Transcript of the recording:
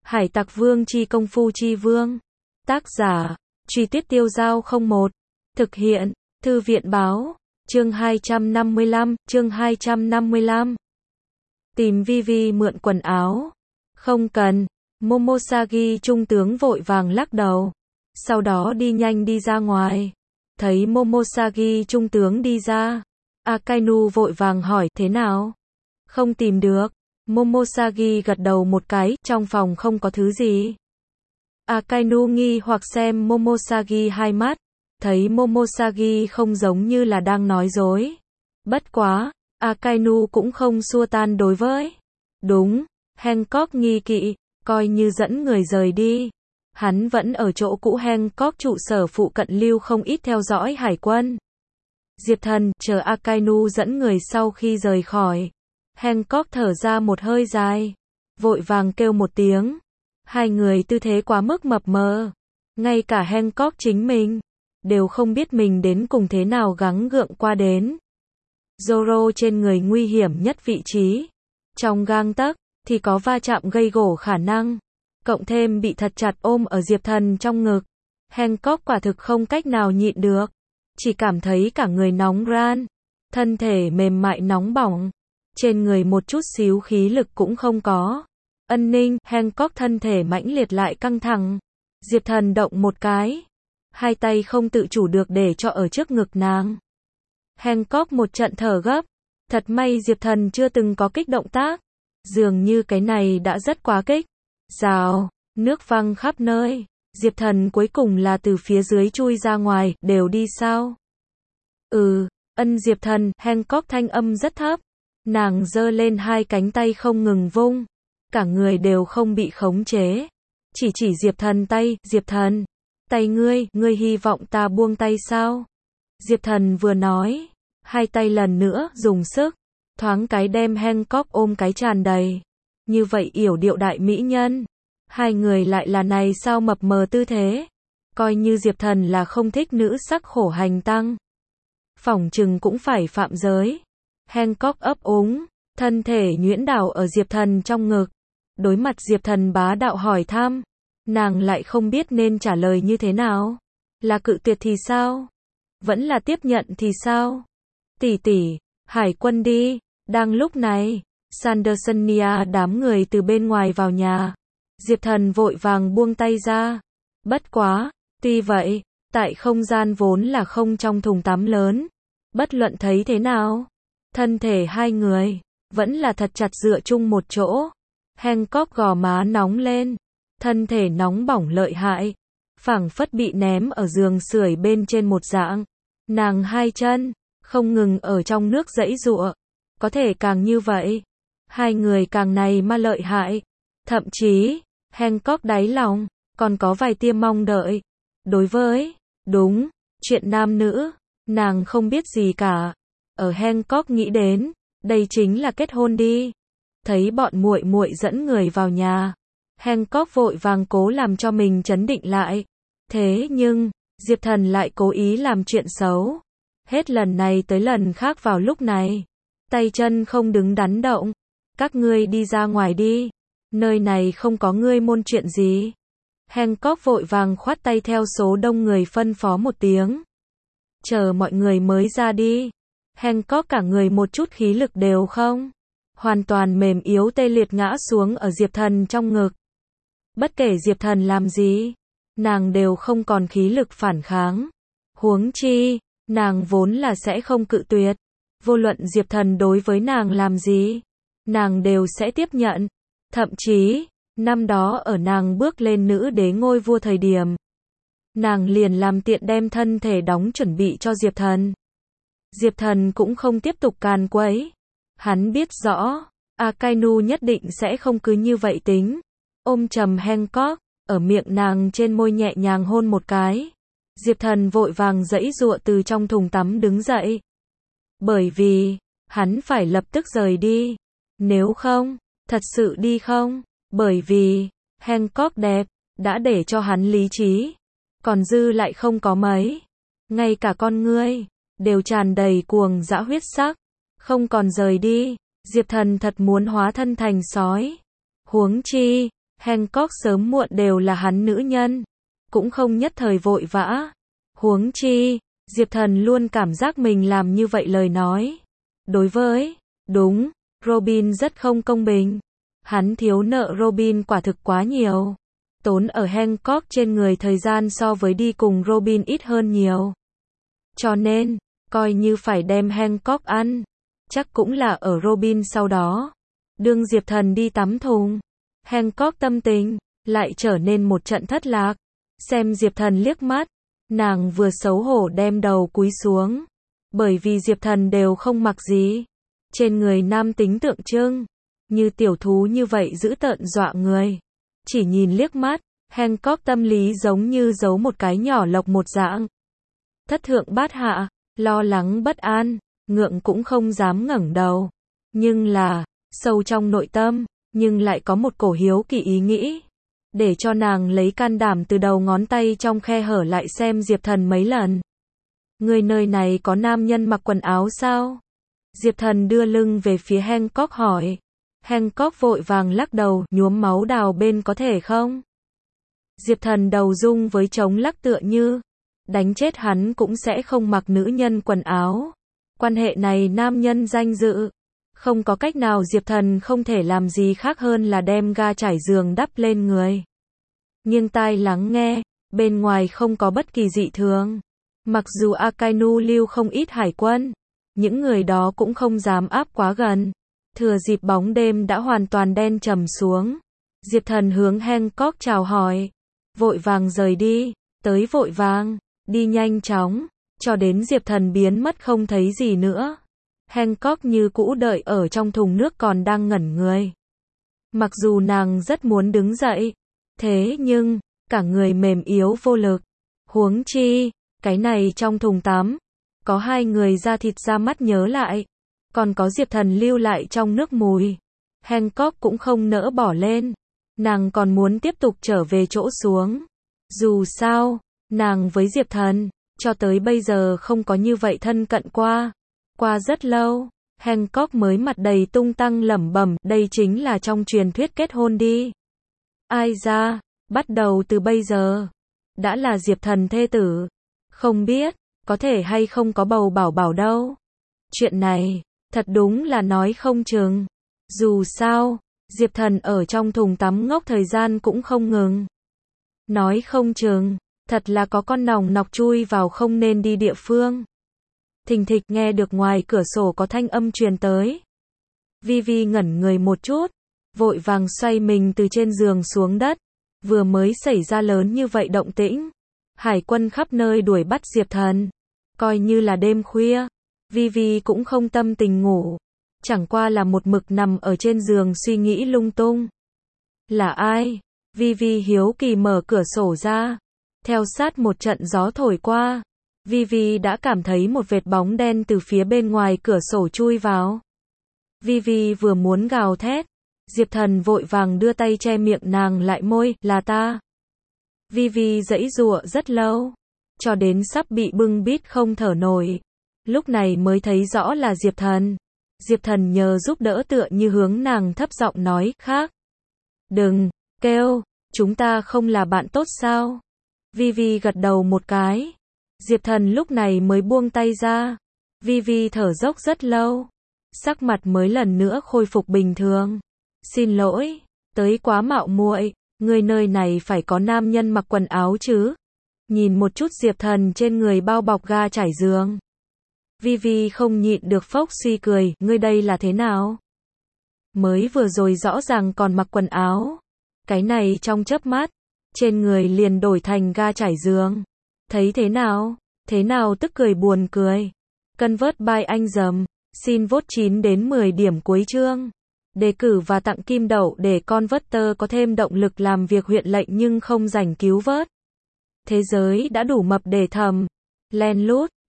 Hải Tặc Vương chi công phu chi vương. Tác giả, Truy Tuyết Tiêu Giao 01. Thực hiện, Thư viện Báo. Chương 255, chương 255. Tìm Vivi mượn quần áo. Không cần. Momosagi trung tướng vội vàng lắc đầu. Sau đó đi nhanh đi ra ngoài. Thấy Momosagi trung tướng đi ra, Akainu vội vàng hỏi thế nào? Không tìm được. Momosagi gật đầu một cái, trong phòng không có thứ gì. Akainu nghi hoặc xem Momosagi hai mắt, thấy Momosagi không giống như là đang nói dối. Bất quá, Akainu cũng không xua tan đối với. Đúng, Hancock nghi kỵ, coi như dẫn người rời đi. Hắn vẫn ở chỗ cũ. Hancock trụ sở phụ cận lưu không ít theo dõi hải quân. Diệp Thần chờ Akainu dẫn người sau khi rời khỏi. Hancock thở ra một hơi dài, vội vàng kêu một tiếng. Hai người tư thế quá mức mập mờ, ngay cả Hancock chính mình đều không biết mình đến cùng thế nào gắng gượng qua đến. Zoro trên người nguy hiểm nhất vị trí, trong gang tấc thì có va chạm gây gổ khả năng, cộng thêm bị thật chặt ôm ở Diệp Thần trong ngực. Hancock quả thực không cách nào nhịn được, chỉ cảm thấy cả người nóng ran, thân thể mềm mại nóng bỏng, trên người một chút xíu khí lực cũng không có. Ân Ninh, Hancock thân thể mãnh liệt lại căng thẳng. Diệp Thần động một cái, hai tay không tự chủ được để cho ở trước ngực nàng. Hancock một trận thở gấp, thật may Diệp Thần chưa từng có kích động tác, dường như cái này đã rất quá kích. Rào, nước văng khắp nơi. Diệp Thần cuối cùng là từ phía dưới chui ra ngoài, đều đi sao? Diệp Thần, Hancock thanh âm rất thấp. Nàng giơ lên hai cánh tay không ngừng vung, cả người đều không bị khống chế. Chỉ Diệp Thần tay, Diệp Thần, tay ngươi hy vọng ta buông tay sao? Diệp Thần vừa nói, hai tay lần nữa dùng sức, thoáng cái đem Hancock ôm cái tràn đầy. Như vậy yểu điệu đại mỹ nhân, hai người lại là này sao mập mờ tư thế? Coi như Diệp Thần là không thích nữ sắc khổ hành tăng, phỏng chừng cũng phải phạm giới. Hancock ấp úng, thân thể nhuyễn đảo ở Diệp Thần trong ngực. Đối mặt Diệp Thần bá đạo hỏi thăm, nàng lại không biết nên trả lời như thế nào. Là cự tuyệt thì sao? Vẫn là tiếp nhận thì sao? Tỷ tỷ, hải quân đi. Đang lúc này, Sandersonia đám người từ bên ngoài vào nhà. Diệp Thần vội vàng buông tay ra. Bất quá, tuy vậy, tại không gian vốn là không trong thùng tắm lớn, bất luận thấy thế nào, thân thể hai người vẫn là thật chặt dựa chung một chỗ. Hancock gò má nóng lên, thân thể nóng bỏng lợi hại, phảng phất bị ném ở giường sưởi bên trên một dạng. Nàng hai chân không ngừng ở trong nước giãy giụa, có thể càng như vậy, hai người càng này mà lợi hại. Thậm chí, Hancock đáy lòng còn có vài tia mong đợi. Đối với, đúng, chuyện nam nữ, nàng không biết gì cả. Ở Hancock nghĩ đến, đây chính là kết hôn đi. Thấy bọn muội muội dẫn người vào nhà, Hancock vội vàng cố làm cho mình trấn định lại. Thế nhưng, Diệp Thần lại cố ý làm chuyện xấu. Hết lần này tới lần khác vào lúc này, tay chân không đứng đắn động. Các ngươi đi ra ngoài đi, nơi này không có ngươi môn chuyện gì. Hancock vội vàng khoát tay theo số đông người phân phó một tiếng. Chờ mọi người mới ra đi. Hancock cả người một chút khí lực đều không, hoàn toàn mềm yếu tê liệt ngã xuống ở Diệp Thần trong ngực. Bất kể Diệp Thần làm gì, nàng đều không còn khí lực phản kháng. Huống chi, nàng vốn là sẽ không cự tuyệt. Vô luận Diệp Thần đối với nàng làm gì, nàng đều sẽ tiếp nhận. Thậm chí, năm đó ở nàng bước lên nữ đế ngôi vua thời điểm, nàng liền làm tiện đem thân thể đóng chuẩn bị cho Diệp Thần. Diệp Thần cũng không tiếp tục càn quấy. Hắn biết rõ, Akainu nhất định sẽ không cứ như vậy tính. Ôm chầm Hancock, ở miệng nàng trên môi nhẹ nhàng hôn một cái. Diệp Thần vội vàng giãy giụa từ trong thùng tắm đứng dậy. Bởi vì, hắn phải lập tức rời đi. Nếu không, thật sự đi không? Bởi vì, Hancock đẹp, đã để cho hắn lý trí. Còn dư lại không có mấy. Ngay cả con ngươi đều tràn đầy cuồng dã huyết sắc. Không còn rời đi, Diệp Thần thật muốn hóa thân thành sói. Huống chi, Hancock sớm muộn đều là hắn nữ nhân, cũng không nhất thời vội vã. Huống chi, Diệp Thần luôn cảm giác mình làm như vậy lời nói. Đối với, đúng, Robin rất không công bình. Hắn thiếu nợ Robin quả thực quá nhiều. Tốn ở Hancock trên người thời gian so với đi cùng Robin ít hơn nhiều. Cho nên, coi như phải đem Hancock ăn, chắc cũng là ở Robin sau đó. Đương Diệp Thần đi tắm thùng, Hancock tâm tình lại trở nên một trận thất lạc. Xem Diệp Thần liếc mắt, nàng vừa xấu hổ đem đầu cúi xuống, bởi vì Diệp Thần đều không mặc gì. Trên người nam tính tượng trưng, như tiểu thú như vậy dữ tợn dọa người. Chỉ nhìn liếc mắt, Hancock tâm lý giống như giấu một cái nhỏ lộc một dạng. Thất thượng bát hạ, lo lắng bất an, ngượng cũng không dám ngẩng đầu. Nhưng là, sâu trong nội tâm, nhưng lại có một cổ hiếu kỳ ý nghĩ. Để cho nàng lấy can đảm từ đầu ngón tay trong khe hở lại xem Diệp Thần mấy lần. Người nơi này có nam nhân mặc quần áo sao? Diệp Thần đưa lưng về phía Hancock hỏi. Hancock vội vàng lắc đầu, nhuốm máu đào bên có thể không? Diệp Thần đầu rung với trống lắc tựa như đánh chết hắn cũng sẽ không mặc nữ nhân quần áo. Quan hệ này nam nhân danh dự. Không có cách nào, Diệp Thần không thể làm gì khác hơn là đem ga trải giường đắp lên người. Nghiêng tai lắng nghe, bên ngoài không có bất kỳ dị thường. Mặc dù Akainu lưu không ít hải quân, những người đó cũng không dám áp quá gần. Thừa dịp bóng đêm đã hoàn toàn đen trầm xuống, Diệp Thần hướng Hancock chào hỏi, vội vàng rời đi, tới vội vàng, đi nhanh chóng, cho đến Diệp Thần biến mất không thấy gì nữa. Hancock như cũ đợi ở trong thùng nước còn đang ngẩn người. Mặc dù nàng rất muốn đứng dậy, thế nhưng, cả người mềm yếu vô lực. Huống chi, cái này trong thùng tắm, có hai người da thịt ra mắt nhớ lại, còn có Diệp Thần lưu lại trong nước mùi. Hancock cũng không nỡ bỏ lên, nàng còn muốn tiếp tục trở về chỗ xuống. Dù sao, nàng với Diệp Thần, cho tới bây giờ không có như vậy thân cận qua. Qua rất lâu, Hancock mới mặt đầy tung tăng lẩm bẩm, đây chính là trong truyền thuyết kết hôn đi. Ai ra, bắt đầu từ bây giờ, đã là Diệp Thần thê tử. Không biết, có thể hay không có bầu bảo bảo đâu. Chuyện này, thật đúng là nói không chừng. Dù sao, Diệp Thần ở trong thùng tắm ngốc thời gian cũng không ngừng. Nói không chừng, thật là có con nòng nọc chui vào không nên đi địa phương. Thình thịch nghe được ngoài cửa sổ có thanh âm truyền tới. Vivi ngẩn người một chút, vội vàng xoay mình từ trên giường xuống đất. Vừa mới xảy ra lớn như vậy động tĩnh, hải quân khắp nơi đuổi bắt Diệp Thần. Coi như là đêm khuya, Vivi cũng không tâm tình ngủ, chẳng qua là một mực nằm ở trên giường suy nghĩ lung tung. Là ai? Vivi hiếu kỳ mở cửa sổ ra, theo sát một trận gió thổi qua. Vivi đã cảm thấy một vệt bóng đen từ phía bên ngoài cửa sổ chui vào. Vivi vừa muốn gào thét, Diệp Thần vội vàng đưa tay che miệng nàng lại, môi, là ta. Vivi giãy giụa rất lâu, cho đến sắp bị bưng bít không thở nổi. Lúc này mới thấy rõ là Diệp Thần. Diệp Thần nhờ giúp đỡ tựa như hướng nàng thấp giọng nói, khác. Đừng, kêu, chúng ta không là bạn tốt sao? Vivi gật đầu một cái. Diệp Thần lúc này mới buông tay ra. Vivi thở dốc rất lâu. Sắc mặt mới lần nữa khôi phục bình thường. Xin lỗi, tới quá mạo muội, người nơi này phải có nam nhân mặc quần áo chứ. Nhìn một chút Diệp Thần trên người bao bọc ga trải giường. Vivi không nhịn được phốc suy cười, ngươi đây là thế nào? Mới vừa rồi rõ ràng còn mặc quần áo. Cái này trong chớp mắt, trên người liền đổi thành ga trải giường. Thấy thế nào? Thế nào tức cười buồn cười. Convert by anh dầm. Xin vote 9 đến 10 điểm cuối chương. Đề cử và tặng kim đậu để Converter có thêm động lực làm việc huyện lệnh nhưng không rảnh cứu vớt. Thế giới đã đủ mập để thầm. Len lút.